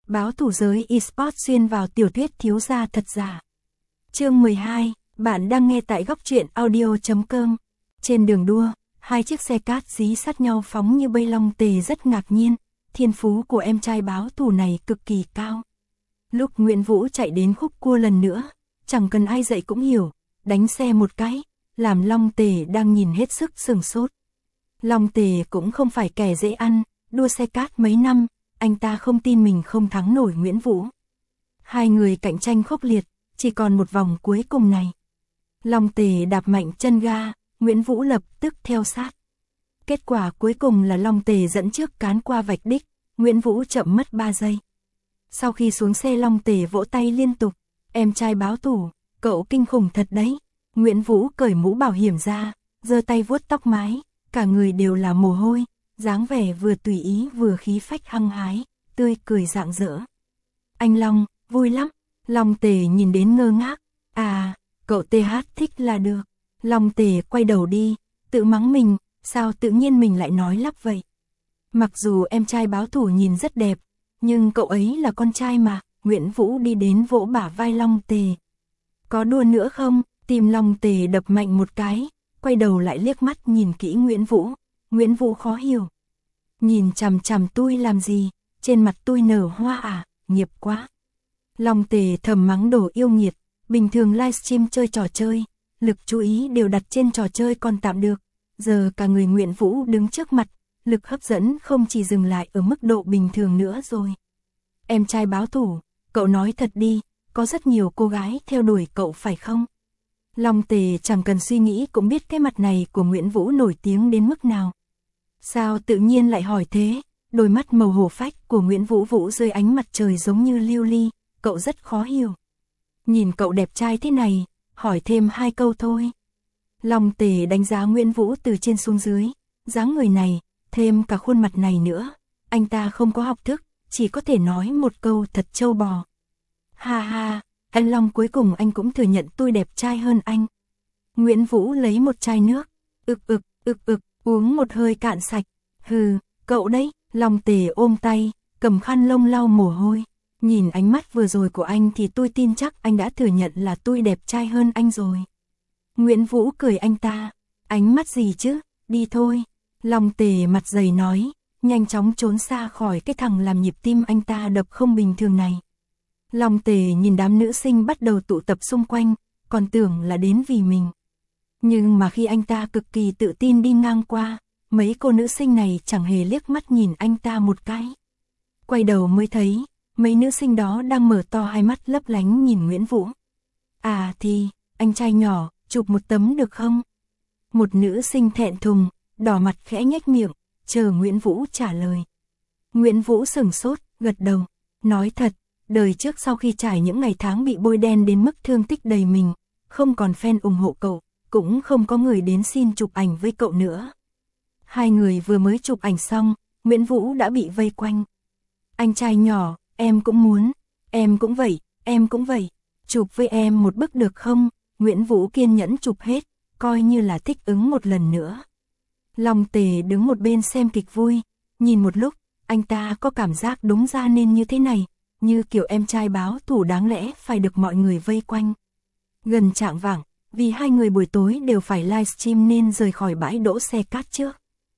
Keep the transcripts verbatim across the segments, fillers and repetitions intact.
báo thủ giới eSports xuyên vào tiểu thuyết thiếu gia thật giả. Chương mười hai, bạn đang nghe tại góc truyện audio chấm com. Trên đường đua, hai chiếc xe cát dí sát nhau phóng như bay. Long Tề rất ngạc nhiên, thiên phú của em trai báo thủ này cực kỳ cao. Lúc Nguyễn Vũ chạy đến khúc cua lần nữa, chẳng cần ai dạy cũng hiểu, đánh xe một cái, làm Long Tề đang nhìn hết sức sửng sốt. Long Tề cũng không phải kẻ dễ ăn, đua xe cát mấy năm, anh ta không tin mình không thắng nổi Nguyễn Vũ. Hai người cạnh tranh khốc liệt, chỉ còn một vòng cuối cùng này. Long Tề đạp mạnh chân ga, Nguyễn Vũ lập tức theo sát. Kết quả cuối cùng là Long Tề dẫn trước cán qua vạch đích, Nguyễn Vũ chậm mất ba giây. Sau khi xuống xe, Long Tề vỗ tay liên tục, em trai báo thủ, cậu kinh khủng thật đấy. Nguyễn Vũ cởi mũ bảo hiểm ra, giơ tay vuốt tóc mái, cả người đều là mồ hôi, dáng vẻ vừa tùy ý vừa khí phách hăng hái, tươi cười rạng rỡ. Anh Long, vui lắm. Long Tề nhìn đến ngơ ngác, à, cậu tê hát thích là được. Long Tề quay đầu đi, tự mắng mình, sao tự nhiên mình lại nói lắp vậy. Mặc dù em trai báo thủ nhìn rất đẹp, nhưng cậu ấy là con trai mà. Nguyễn Vũ đi đến vỗ bả vai Long Tề. Có đua nữa không? Tim Long Tề đập mạnh một cái, quay đầu lại liếc mắt nhìn kỹ Nguyễn Vũ. Nguyễn Vũ khó hiểu. Nhìn chằm chằm tôi làm gì? Trên mặt tôi nở hoa à? Nghiệp quá. Long Tề thầm mắng đồ yêu nghiệt. Bình thường livestream chơi trò chơi, lực chú ý đều đặt trên trò chơi còn tạm được. Giờ cả người Nguyễn Vũ đứng trước mặt, lực hấp dẫn không chỉ dừng lại ở mức độ bình thường nữa rồi. Em trai báo thủ, cậu nói thật đi, có rất nhiều cô gái theo đuổi cậu phải không? Long Tề chẳng cần suy nghĩ cũng biết cái mặt này của Nguyễn Vũ nổi tiếng đến mức nào. Sao tự nhiên lại hỏi thế? Đôi mắt màu hổ phách của Nguyễn Vũ Vũ dưới ánh mặt trời giống như lưu ly, cậu rất khó hiểu. Nhìn cậu đẹp trai thế này, hỏi thêm hai câu thôi. Long Tề đánh giá Nguyễn Vũ từ trên xuống dưới, dáng người này, thêm cả khuôn mặt này nữa, anh ta không có học thức, chỉ có thể nói một câu thật trâu bò. Ha ha, anh Long, cuối cùng anh cũng thừa nhận tôi đẹp trai hơn anh. Nguyễn Vũ lấy một chai nước, ực ực, ực ực, uống một hơi cạn sạch. Hừ, cậu đấy. Long Tề ôm tay, cầm khăn lông lau mồ hôi. Nhìn ánh mắt vừa rồi của anh thì tôi tin chắc anh đã thừa nhận là tôi đẹp trai hơn anh rồi. Nguyễn Vũ cười anh ta, ánh mắt gì chứ, đi thôi. Long Tề mặt dày nói, nhanh chóng trốn xa khỏi cái thằng làm nhịp tim anh ta đập không bình thường này. Long Tề nhìn đám nữ sinh bắt đầu tụ tập xung quanh, còn tưởng là đến vì mình. Nhưng mà khi anh ta cực kỳ tự tin đi ngang qua, mấy cô nữ sinh này chẳng hề liếc mắt nhìn anh ta một cái. Quay đầu mới thấy, mấy nữ sinh đó đang mở to hai mắt lấp lánh nhìn Nguyễn Vũ. À thì, anh trai nhỏ, chụp một tấm được không? Một nữ sinh thẹn thùng, đỏ mặt khẽ nhếch miệng, chờ Nguyễn Vũ trả lời. Nguyễn Vũ sửng sốt, gật đầu, nói thật, đời trước sau khi trải những ngày tháng bị bôi đen đến mức thương tích đầy mình, không còn fan ủng hộ cậu, cũng không có người đến xin chụp ảnh với cậu nữa. Hai người vừa mới chụp ảnh xong, Nguyễn Vũ đã bị vây quanh. Anh trai nhỏ, em cũng muốn, em cũng vậy, em cũng vậy, chụp với em một bức được không? Nguyễn Vũ kiên nhẫn chụp hết, coi như là thích ứng một lần nữa. Long Tề đứng một bên xem kịch vui, nhìn một lúc, anh ta có cảm giác đúng ra nên như thế này, như kiểu em trai báo thủ đáng lẽ phải được mọi người vây quanh. Gần chạng vạng, vì hai người buổi tối đều phải livestream nên rời khỏi bãi đỗ xe cát trước.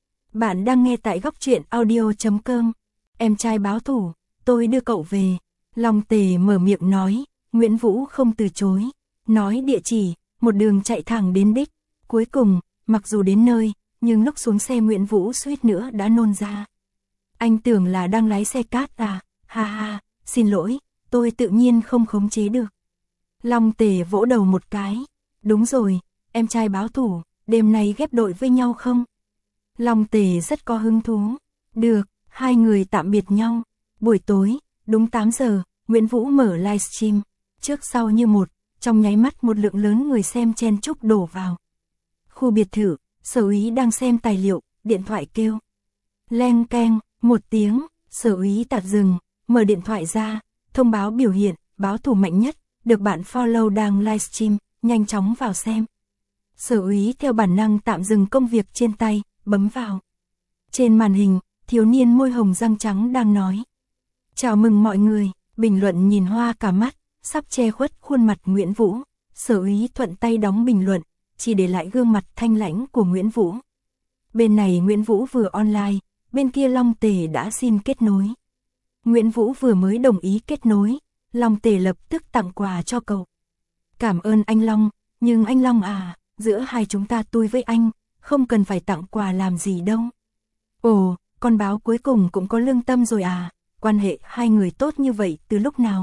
Bạn đang nghe tại góc truyện audio chấm com. Em trai báo thủ, tôi đưa cậu về. Long Tề mở miệng nói, Nguyễn Vũ không từ chối. Nói địa chỉ, một đường chạy thẳng đến đích. Cuối cùng, mặc dù đến nơi, nhưng lúc xuống xe Nguyễn Vũ suýt nữa đã nôn ra. Anh tưởng là đang lái xe cát à? Ha ha, xin lỗi, tôi tự nhiên không khống chế được. Long Tề vỗ đầu một cái. Đúng rồi, em trai báo thủ, đêm nay ghép đội với nhau không? Long Tề rất có hứng thú. Được, hai người tạm biệt nhau. Buổi tối, đúng tám giờ, Nguyễn Vũ mở livestream. Trước sau như một, trong nháy mắt một lượng lớn người xem chen chúc đổ vào. Khu biệt thự, Sở Úy đang xem tài liệu, điện thoại kêu. Leng keng, một tiếng, Sở Úy tạt dừng, mở điện thoại ra, thông báo biểu hiện, báo thủ mạnh nhất, được bạn follow đang livestream, nhanh chóng vào xem. Sở Úy theo bản năng tạm dừng công việc trên tay, bấm vào. Trên màn hình, thiếu niên môi hồng răng trắng đang nói. Chào mừng mọi người, bình luận nhìn hoa cả mắt, sắp che khuất khuôn mặt Nguyễn Vũ. Sở Úy thuận tay đóng bình luận, chỉ để lại gương mặt thanh lãnh của Nguyễn Vũ. Bên này Nguyễn Vũ vừa online, bên kia Long Tề đã xin kết nối. Nguyễn Vũ vừa mới đồng ý kết nối, Long Tề lập tức tặng quà cho cậu. Cảm ơn anh Long, nhưng anh Long à, giữa hai chúng ta tôi với anh, không cần phải tặng quà làm gì đâu. Ồ, con báo cuối cùng cũng có lương tâm rồi à, quan hệ hai người tốt như vậy từ lúc nào?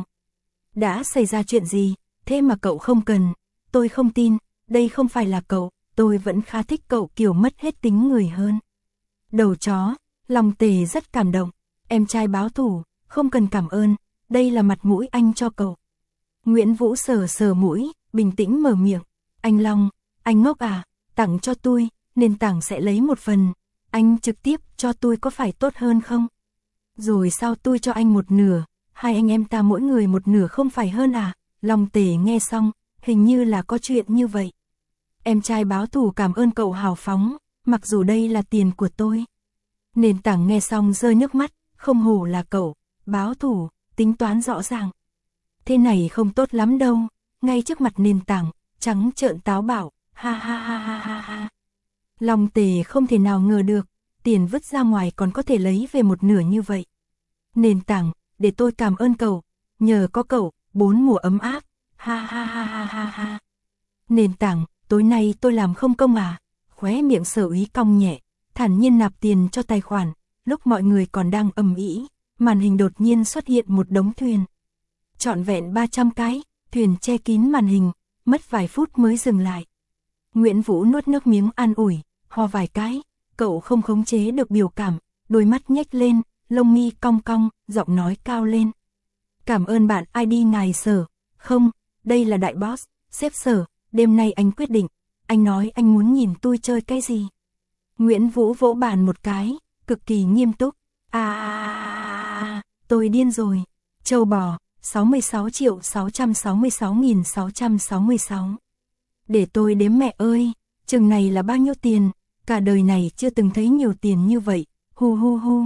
Đã xảy ra chuyện gì, thế mà cậu không cần, tôi không tin, đây không phải là cậu, tôi vẫn khá thích cậu kiểu mất hết tính người hơn. Đầu chó, Long Tề rất cảm động, em trai báo thủ, không cần cảm ơn, đây là mặt mũi anh cho cậu. Nguyễn Vũ sờ sờ mũi, bình tĩnh mở miệng, anh Long, anh ngốc à, tặng cho tôi, nền tảng sẽ lấy một phần, anh trực tiếp cho tôi có phải tốt hơn không? Rồi sao tôi cho anh một nửa, hai anh em ta mỗi người một nửa không phải hơn à? Long Tề nghe xong, hình như là có chuyện như vậy. Em trai báo thủ cảm ơn cậu hào phóng, mặc dù đây là tiền của tôi. Nền tảng nghe xong rơi nước mắt, không hổ là cậu, báo thủ, tính toán rõ ràng. Thế này không tốt lắm đâu, ngay trước mặt nền tảng, trắng trợn táo bạo, ha ha ha ha ha ha. Long Tề không thể nào ngờ được, tiền vứt ra ngoài còn có thể lấy về một nửa như vậy. Nền tảng, để tôi cảm ơn cậu, nhờ có cậu, bốn mùa ấm áp, ha ha ha ha ha ha. Nền tảng, tối nay tôi làm không công à, khóe miệng Sở Úy cong nhẹ, thản nhiên nạp tiền cho tài khoản, lúc mọi người còn đang ầm ĩ, màn hình đột nhiên xuất hiện một đống thuyền. Trọn vẹn ba trăm cái, thuyền che kín màn hình, mất vài phút mới dừng lại. Nguyễn Vũ nuốt nước miếng an ủi, ho vài cái, cậu không khống chế được biểu cảm, đôi mắt nhếch lên, lông mi cong cong, giọng nói cao lên. Cảm ơn bạn i đê ngài Sở, không, đây là đại boss, sếp Sở, đêm nay anh quyết định, anh nói anh muốn nhìn tôi chơi cái gì. Nguyễn Vũ vỗ bàn một cái, cực kỳ nghiêm túc, à, tôi điên rồi, châu bò, sáu mươi sáu triệu sáu trăm sáu mươi sáu nghìn sáu trăm sáu mươi sáu. Để tôi đếm mẹ ơi, chừng này là bao nhiêu tiền, cả đời này chưa từng thấy nhiều tiền như vậy, hu hu hu.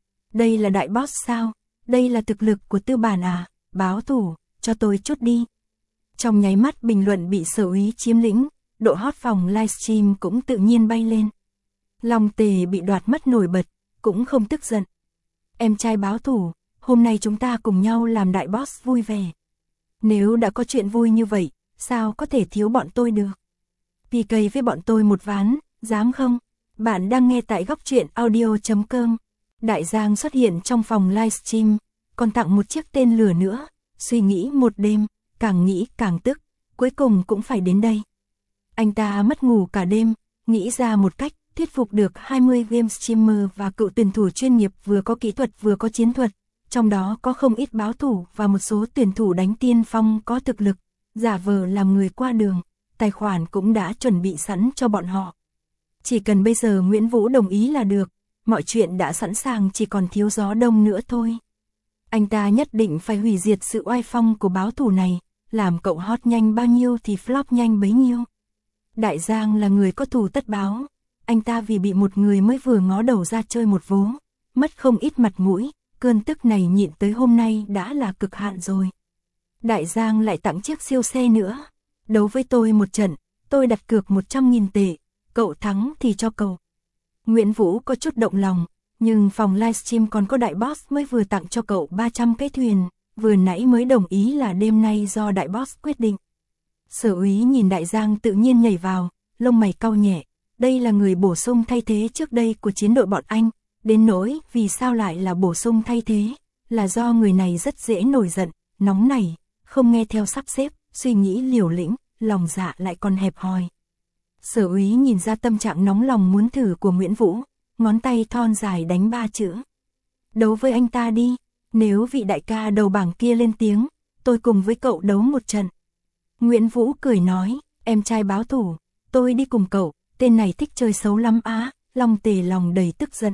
Đây là đại boss sao, đây là thực lực của tư bản à, báo thủ, cho tôi chút đi. Trong nháy mắt bình luận bị Sở Úy chiếm lĩnh, độ hot phòng livestream cũng tự nhiên bay lên. Long Tề bị đoạt mất nổi bật, cũng không tức giận. Em trai báo thủ, hôm nay chúng ta cùng nhau làm đại boss vui vẻ. Nếu đã có chuyện vui như vậy, sao có thể thiếu bọn tôi được? pê ca với bọn tôi một ván, dám không? Bạn đang nghe tại góc truyện audio chấm com. Đại Giang xuất hiện trong phòng livestream, còn tặng một chiếc tên lửa nữa. Suy nghĩ một đêm, càng nghĩ càng tức, cuối cùng cũng phải đến đây. Anh ta mất ngủ cả đêm, nghĩ ra một cách thuyết phục được hai mươi game streamer và cựu tuyển thủ chuyên nghiệp vừa có kỹ thuật vừa có chiến thuật. Trong đó có không ít báo thủ và một số tuyển thủ đánh tiên phong có thực lực, giả vờ làm người qua đường, tài khoản cũng đã chuẩn bị sẵn cho bọn họ. Chỉ cần bây giờ Nguyễn Vũ đồng ý là được, mọi chuyện đã sẵn sàng, chỉ còn thiếu gió đông nữa thôi. Anh ta nhất định phải hủy diệt sự oai phong của báo thủ này, làm cậu hot nhanh bao nhiêu thì flop nhanh bấy nhiêu. Đại Giang là người có thù tất báo, anh ta vì bị một người mới vừa ngó đầu ra chơi một vố, mất không ít mặt mũi. Cơn tức này nhịn tới hôm nay đã là cực hạn rồi. Đại Giang lại tặng chiếc siêu xe nữa. Đấu với tôi một trận, tôi đặt cược một trăm nghìn tệ, cậu thắng thì cho cậu. Nguyễn Vũ có chút động lòng, nhưng phòng livestream còn có đại boss mới vừa tặng cho cậu ba trăm cái thuyền, vừa nãy mới đồng ý là đêm nay do đại boss quyết định. Sở Úy nhìn Đại Giang tự nhiên nhảy vào, lông mày cau nhẹ, đây là người bổ sung thay thế trước đây của chiến đội bọn anh. Đến nỗi vì sao lại là bổ sung thay thế, là do người này rất dễ nổi giận, nóng nảy, không nghe theo sắp xếp, suy nghĩ liều lĩnh, lòng dạ lại còn hẹp hòi. Sở Úy nhìn ra tâm trạng nóng lòng muốn thử của Nguyễn Vũ, ngón tay thon dài đánh ba chữ. Đấu với anh ta đi, nếu vị đại ca đầu bảng kia lên tiếng, tôi cùng với cậu đấu một trận. Nguyễn Vũ cười nói, em trai báo thủ, tôi đi cùng cậu, tên này thích chơi xấu lắm á. Long Tề lòng đầy tức giận.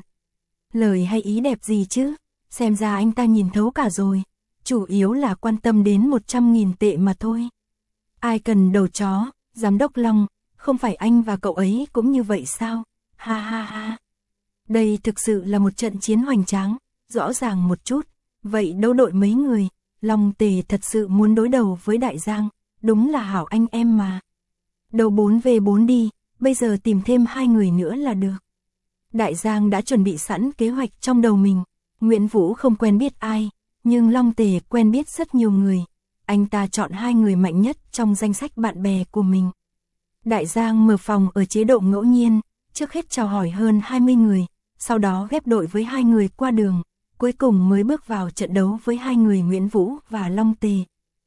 Lời hay ý đẹp gì chứ, xem ra anh ta nhìn thấu cả rồi, chủ yếu là quan tâm đến một trăm nghìn tệ mà thôi. Ai cần đầu chó, giám đốc Long, không phải anh và cậu ấy cũng như vậy sao, ha ha ha. Đây thực sự là một trận chiến hoành tráng, rõ ràng một chút, Vậy đấu đội mấy người, Long Tề thật sự muốn đối đầu với Đại Giang, đúng là hảo anh em mà. Đấu bốn về bốn đi, bây giờ tìm thêm hai người nữa là được. Đại Giang đã chuẩn bị sẵn kế hoạch trong đầu mình, Nguyễn Vũ không quen biết ai, nhưng Long Tề quen biết rất nhiều người. Anh ta chọn hai người mạnh nhất trong danh sách bạn bè của mình. Đại Giang mở phòng ở chế độ ngẫu nhiên, trước hết chào hỏi hơn hai mươi người, sau đó ghép đội với hai người qua đường, cuối cùng mới bước vào trận đấu với hai người Nguyễn Vũ và Long Tề.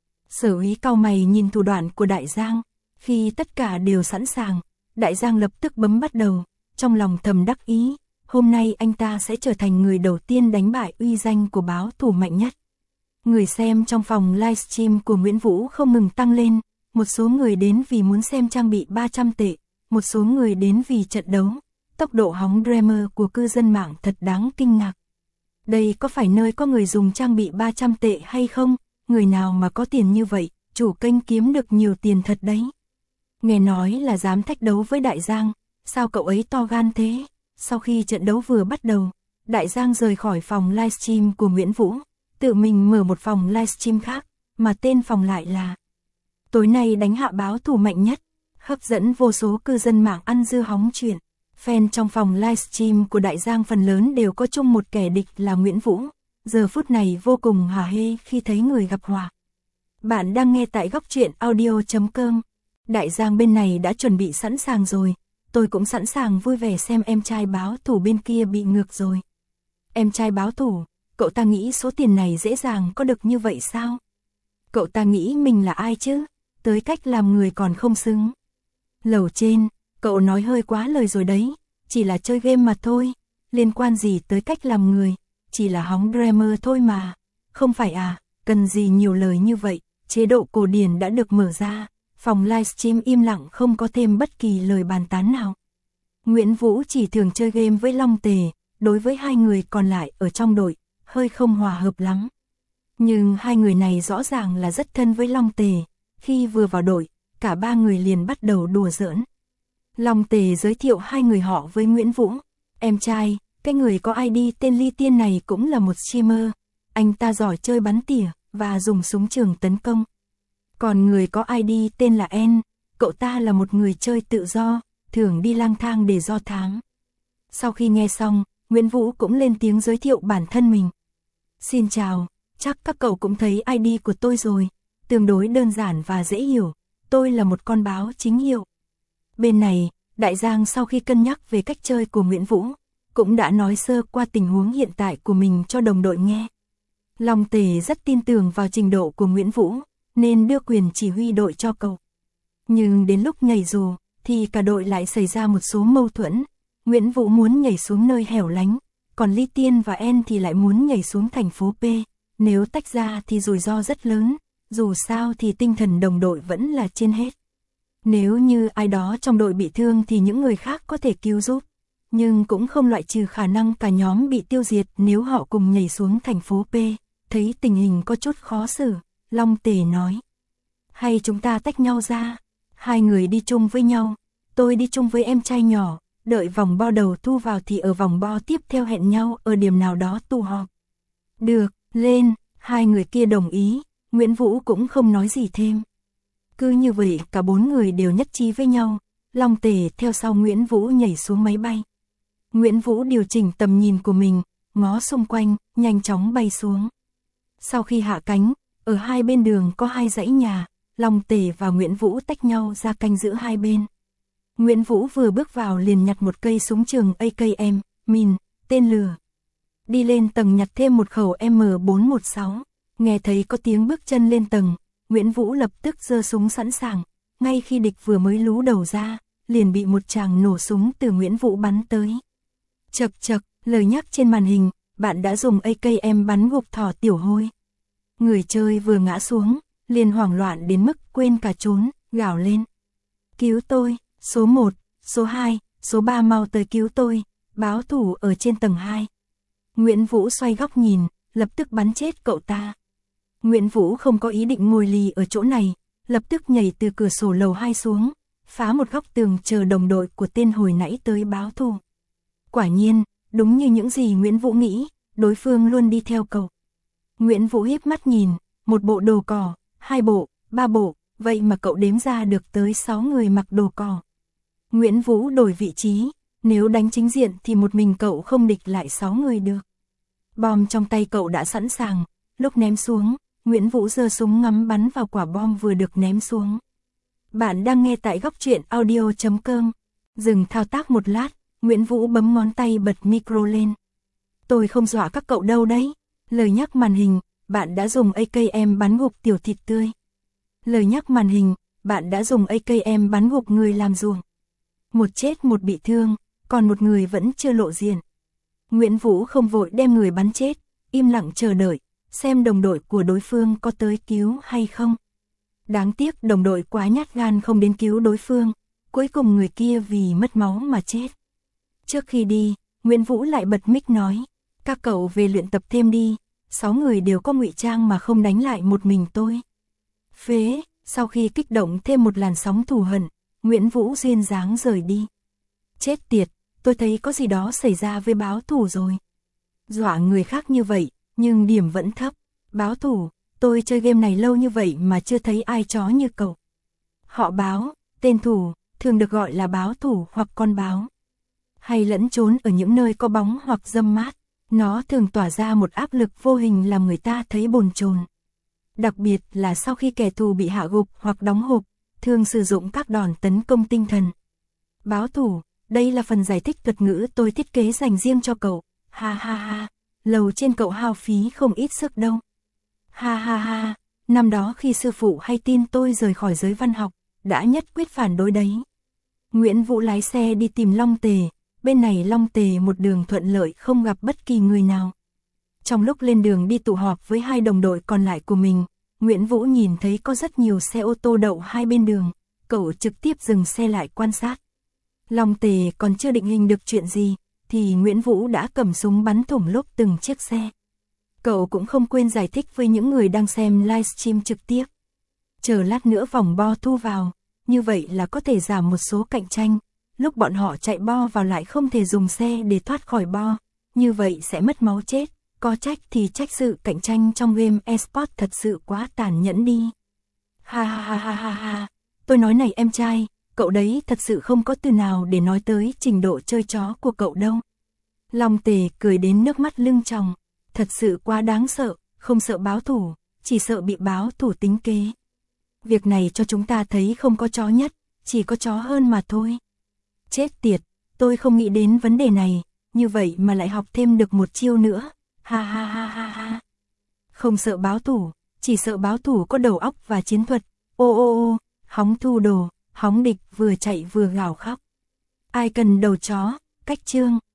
Sở Úy cau mày nhìn thủ đoạn của Đại Giang, khi tất cả đều sẵn sàng, Đại Giang lập tức bấm bắt đầu, trong lòng thầm đắc ý, hôm nay anh ta sẽ trở thành người đầu tiên đánh bại uy danh của báo thủ mạnh nhất. Người xem trong phòng livestream của Nguyễn Vũ không ngừng tăng lên, một số người đến vì muốn xem trang bị ba trăm tệ, một số người đến vì trận đấu. Tốc độ hóng Dreamer của cư dân mạng thật đáng kinh ngạc. Đây có phải nơi có người dùng trang bị ba trăm tệ hay không? Người nào mà có tiền như vậy, chủ kênh kiếm được nhiều tiền thật đấy. Nghe nói là dám thách đấu với Đại Giang, sao cậu ấy to gan thế? Sau khi trận đấu vừa bắt đầu, Đại Giang rời khỏi phòng livestream của Nguyễn Vũ, tự mình mở một phòng livestream khác, mà tên phòng lại là tối nay đánh hạ báo thủ mạnh nhất, hấp dẫn vô số cư dân mạng ăn dưa hóng chuyện. Fan trong phòng livestream của Đại Giang phần lớn đều có chung một kẻ địch là Nguyễn Vũ, giờ phút này vô cùng hả hê khi thấy người gặp họa. Bạn đang nghe tại góc truyện audio chấm com. Đại Giang bên này đã chuẩn bị sẵn sàng rồi, tôi cũng sẵn sàng vui vẻ xem em trai báo thủ bên kia bị ngược rồi. Em trai báo thủ, cậu ta nghĩ số tiền này dễ dàng có được như vậy sao? Cậu ta nghĩ mình là ai chứ? Tới cách làm người còn không xứng. Lầu trên, cậu nói hơi quá lời rồi đấy, chỉ là chơi game mà thôi, liên quan gì tới cách làm người, chỉ là hóng Dreamer thôi mà. Không phải à, cần gì nhiều lời như vậy, chế độ cổ điển đã được mở ra, phòng livestream im lặng không có thêm bất kỳ lời bàn tán nào. Nguyễn Vũ chỉ thường chơi game với Long Tề, đối với hai người còn lại ở trong đội, hơi không hòa hợp lắm. Nhưng hai người này rõ ràng là rất thân với Long Tề, khi vừa vào đội, cả ba người liền bắt đầu đùa giỡn. Long Tề giới thiệu hai người họ với Nguyễn Vũ. Em trai, cái người có i đê tên Ly Tiên này cũng là một streamer. Anh ta giỏi chơi bắn tỉa và dùng súng trường tấn công. Còn người có i đê tên là En, cậu ta là một người chơi tự do, thường đi lang thang để do thám. Sau khi nghe xong, Nguyễn Vũ cũng lên tiếng giới thiệu bản thân mình. Xin chào, chắc các cậu cũng thấy i đê của tôi rồi, tương đối đơn giản và dễ hiểu, tôi là một con báo chính hiệu. Bên này, Đại Giang sau khi cân nhắc về cách chơi của Nguyễn Vũ, cũng đã nói sơ qua tình huống hiện tại của mình cho đồng đội nghe. Long Tề rất tin tưởng vào trình độ của Nguyễn Vũ, nên đưa quyền chỉ huy đội cho cậu. Nhưng đến lúc nhảy dù, thì cả đội lại xảy ra một số mâu thuẫn. Nguyễn Vũ muốn nhảy xuống nơi hẻo lánh, còn Ly Tiên và En thì lại muốn nhảy xuống thành phố P. Nếu tách ra thì rủi ro rất lớn, dù sao thì tinh thần đồng đội vẫn là trên hết. Nếu như ai đó trong đội bị thương thì những người khác có thể cứu giúp, nhưng cũng không loại trừ khả năng cả nhóm bị tiêu diệt nếu họ cùng nhảy xuống thành phố P. Thấy tình hình có chút khó xử, Long Tề nói. Hay chúng ta tách nhau ra, hai người đi chung với nhau, tôi đi chung với em trai nhỏ, đợi vòng bo đầu thu vào thì ở vòng bo tiếp theo hẹn nhau ở điểm nào đó tụ họp. Được, lên, hai người kia đồng ý, Nguyễn Vũ cũng không nói gì thêm. Cứ như vậy cả bốn người đều nhất trí với nhau, Long Tề theo sau Nguyễn Vũ nhảy xuống máy bay. Nguyễn Vũ điều chỉnh tầm nhìn của mình, ngó xung quanh, nhanh chóng bay xuống. Sau khi hạ cánh, ở hai bên đường có hai dãy nhà, Long Tề và Nguyễn Vũ tách nhau ra canh giữ hai bên. Nguyễn Vũ vừa bước vào liền nhặt một cây súng trường a ca em, min, tên lửa. Đi lên tầng nhặt thêm một khẩu M bốn một sáu, nghe thấy có tiếng bước chân lên tầng, Nguyễn Vũ lập tức giơ súng sẵn sàng, ngay khi địch vừa mới lú đầu ra, liền bị một tràng nổ súng từ Nguyễn Vũ bắn tới. Chậc chậc, lời nhắc trên màn hình, bạn đã dùng a ca em bắn gục thỏ tiểu hôi. Người chơi vừa ngã xuống, liền hoảng loạn đến mức quên cả trốn, gào lên. Cứu tôi, số một, số hai, số ba mau tới cứu tôi, báo thủ ở trên tầng hai. Nguyễn Vũ xoay góc nhìn, lập tức bắn chết cậu ta. Nguyễn Vũ không có ý định ngồi lì ở chỗ này, lập tức nhảy từ cửa sổ lầu hai xuống, phá một góc tường chờ đồng đội của tên hồi nãy tới báo thù. Quả nhiên, đúng như những gì Nguyễn Vũ nghĩ, đối phương luôn đi theo cậu. Nguyễn Vũ híp mắt nhìn, một bộ đồ cỏ, hai bộ, ba bộ, vậy mà cậu đếm ra được tới sáu người mặc đồ cỏ. Nguyễn Vũ đổi vị trí, nếu đánh chính diện thì một mình cậu không địch lại sáu người được. Bom trong tay cậu đã sẵn sàng, lúc ném xuống, Nguyễn Vũ giơ súng ngắm bắn vào quả bom vừa được ném xuống. Bạn đang nghe tại góc truyện audio chấm com. Dừng thao tác một lát, Nguyễn Vũ bấm ngón tay bật micro lên. Tôi không dọa các cậu đâu đấy. Lời nhắc màn hình, bạn đã dùng a ca em bắn gục tiểu thịt tươi. Lời nhắc màn hình, bạn đã dùng a ca em bắn gục người làm ruồng. Một chết một bị thương, còn một người vẫn chưa lộ diện. Nguyễn Vũ không vội đem người bắn chết, im lặng chờ đợi, xem đồng đội của đối phương có tới cứu hay không. Đáng tiếc đồng đội quá nhát gan không đến cứu đối phương, cuối cùng người kia vì mất máu mà chết. Trước khi đi, Nguyễn Vũ lại bật mic nói, các cậu về luyện tập thêm đi, sáu người đều có ngụy trang mà không đánh lại một mình tôi. Phế, sau khi kích động thêm một làn sóng thù hận, Nguyễn Vũ duyên dáng rời đi. Chết tiệt, tôi thấy có gì đó xảy ra với báo thủ rồi. Dọa người khác như vậy, nhưng điểm vẫn thấp. Báo thủ, tôi chơi game này lâu như vậy mà chưa thấy ai chó như cậu. Họ Báo, tên thủ, thường được gọi là báo thủ hoặc con báo. Hay lẫn trốn ở những nơi có bóng hoặc râm mát. Nó thường tỏa ra một áp lực vô hình làm người ta thấy bồn chồn. Đặc biệt là sau khi kẻ thù bị hạ gục hoặc đóng hộp, thường sử dụng các đòn tấn công tinh thần. Báo thủ, đây là phần giải thích thuật ngữ tôi thiết kế dành riêng cho cậu. Ha ha ha, lầu trên cậu hao phí không ít sức đâu. Ha ha ha, năm đó khi sư phụ hay tin tôi rời khỏi giới văn học, đã nhất quyết phản đối đấy. Nguyễn Vũ lái xe đi tìm Long Tề, bên này Long Tề một đường thuận lợi không gặp bất kỳ người nào. Trong lúc lên đường đi tụ họp với hai đồng đội còn lại của mình, Nguyễn Vũ nhìn thấy có rất nhiều xe ô tô đậu hai bên đường, cậu trực tiếp dừng xe lại quan sát. Long Tề còn chưa định hình được chuyện gì, thì Nguyễn Vũ đã cầm súng bắn thủng lốp từng chiếc xe. Cậu cũng không quên giải thích với những người đang xem livestream trực tiếp. Chờ lát nữa vòng bo thu vào, như vậy là có thể giảm một số cạnh tranh. Lúc bọn họ chạy bo vào lại không thể dùng xe để thoát khỏi bo, như vậy sẽ mất máu chết. Có trách thì trách sự cạnh tranh trong game eSports thật sự quá tàn nhẫn đi. Ha ha ha ha ha ha, tôi nói này em trai, cậu đấy thật sự không có từ nào để nói tới trình độ chơi chó của cậu đâu. Long Tề cười đến nước mắt lưng tròng, thật sự quá đáng sợ, không sợ báo thủ, chỉ sợ bị báo thủ tính kế. Việc này cho chúng ta thấy không có chó nhất, chỉ có chó hơn mà thôi. Chết tiệt, tôi không nghĩ đến vấn đề này, như vậy mà lại học thêm được một chiêu nữa. Ha ha ha ha ha. Không sợ báo thủ, chỉ sợ báo thủ có đầu óc và chiến thuật. Ô ô ô, hóng thu đồ, hóng địch vừa chạy vừa gào khóc. Ai cần đầu chó, cách chương.